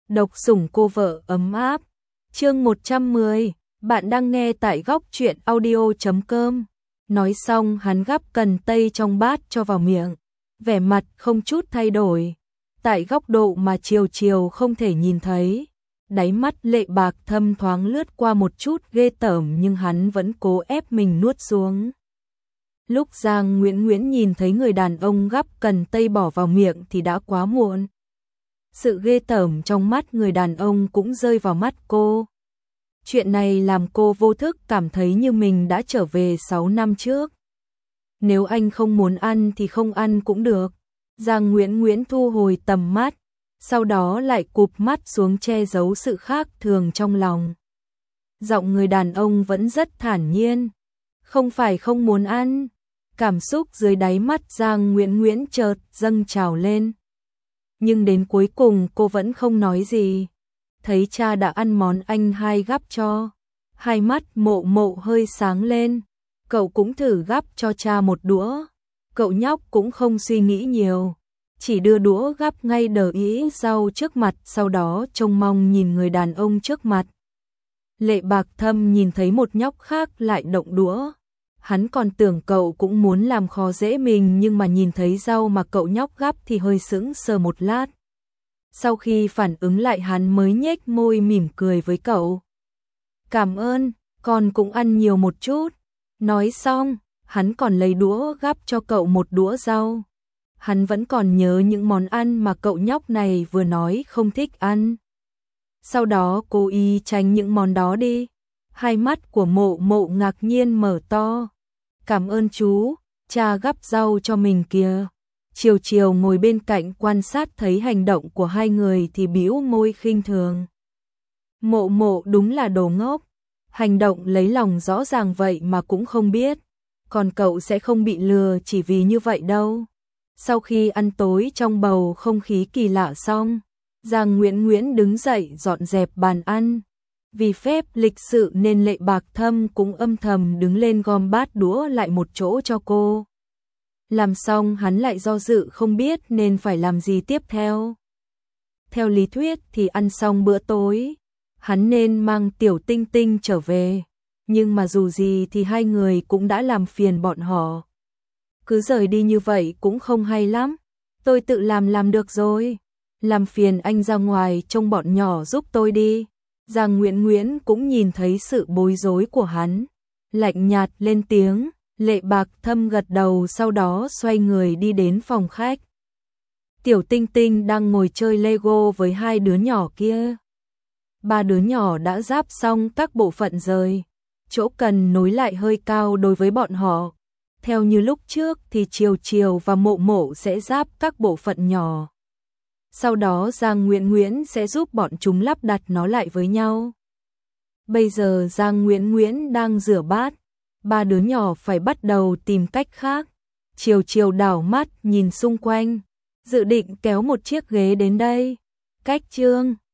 Độc sủng cô vợ ấm áp. Chương 110, bạn đang nghe tại góc truyện audio.com. Nói xong hắn gắp cần tây trong bát cho vào miệng, vẻ mặt không chút thay đổi. Tại góc độ mà Chiều không thể nhìn thấy, đáy mắt Lệ Bạc Thâm thoáng lướt qua một chút ghê tởm nhưng hắn vẫn cố ép mình nuốt xuống. Lúc Giang Nguyễn nhìn thấy người đàn ông gắp cần tây bỏ vào miệng thì đã quá muộn. Sự ghê tởm trong mắt người đàn ông cũng rơi vào mắt cô. Chuyện này làm cô vô thức cảm thấy như mình đã trở về 6 năm trước. Nếu anh không muốn ăn thì không ăn cũng được. Giang Nguyễn thu hồi tầm mắt, sau đó lại cụp mắt xuống che giấu sự khác thường trong lòng. Giọng người đàn ông vẫn rất thản nhiên. Không phải không muốn ăn. Cảm xúc dưới đáy mắt Giang Nguyễn chợt dâng trào lên. Nhưng đến cuối cùng cô vẫn không nói gì. Thấy cha đã ăn món anh hai gắp cho, hai mắt Mộ hơi sáng lên. Cậu cũng thử gắp cho cha một đũa. Cậu nhóc cũng không suy nghĩ nhiều, chỉ đưa đũa gắp ngay đờ ĩ rau trước mặt, sau đó trông mong nhìn người đàn ông trước mặt. Lệ Bạc Thâm nhìn thấy một nhóc khác lại động đũa. Hắn còn tưởng cậu cũng muốn làm khó dễ mình, nhưng mà nhìn thấy rau mà cậu nhóc gắp thì hơi sững sờ một lát. Sau khi phản ứng lại hắn mới nhếch môi mỉm cười với cậu. Cảm ơn, con cũng ăn nhiều một chút. Nói xong, hắn còn lấy đũa gắp cho cậu một đũa rau. Hắn vẫn còn nhớ những món ăn mà cậu nhóc này vừa nói không thích ăn. Sau đó cố ý tránh những món đó đi. Hai mắt của Mộ ngạc nhiên mở to. Cảm ơn chú, cha gắp rau cho mình kìa. Chiều ngồi bên cạnh quan sát thấy hành động của hai người thì bĩu môi khinh thường. Mộ đúng là đồ ngốc. Hành động lấy lòng rõ ràng vậy mà cũng không biết. Còn cậu sẽ không bị lừa chỉ vì như vậy đâu. Sau khi ăn tối trong bầu không khí kỳ lạ xong, Giang Nguyễn đứng dậy dọn dẹp bàn ăn. Vì phép lịch sự nên Lệ Bạc Thâm cũng âm thầm đứng lên gom bát đũa lại một chỗ cho cô. Làm xong hắn lại do dự không biết nên phải làm gì tiếp theo. Theo lý thuyết thì ăn xong bữa tối, hắn nên mang Tiểu Tinh Tinh trở về. Nhưng mà dù gì thì hai người cũng đã làm phiền bọn họ. Cứ rời đi như vậy cũng không hay lắm. Tôi tự làm được rồi. Làm phiền anh ra ngoài trông bọn nhỏ giúp tôi đi. Giang Nguyễn cũng nhìn thấy sự bối rối của hắn. Lạnh nhạt lên tiếng. Lệ Bạc Thâm gật đầu, sau đó xoay người đi đến phòng khách. Tiểu Tinh Tinh đang ngồi chơi Lego với hai đứa nhỏ kia. Ba đứa nhỏ đã ráp xong các bộ phận rồi. Chỗ cần nối lại hơi cao đối với bọn họ. Theo như lúc trước thì Chiều và Mộ sẽ ráp các bộ phận nhỏ. Sau đó Giang Nguyễn sẽ giúp bọn chúng lắp đặt nó lại với nhau. Bây giờ Giang Nguyễn đang rửa bát. Ba đứa nhỏ phải bắt đầu tìm cách khác. Chiều đảo mắt nhìn xung quanh, dự định kéo một chiếc ghế đến đây. Cách chương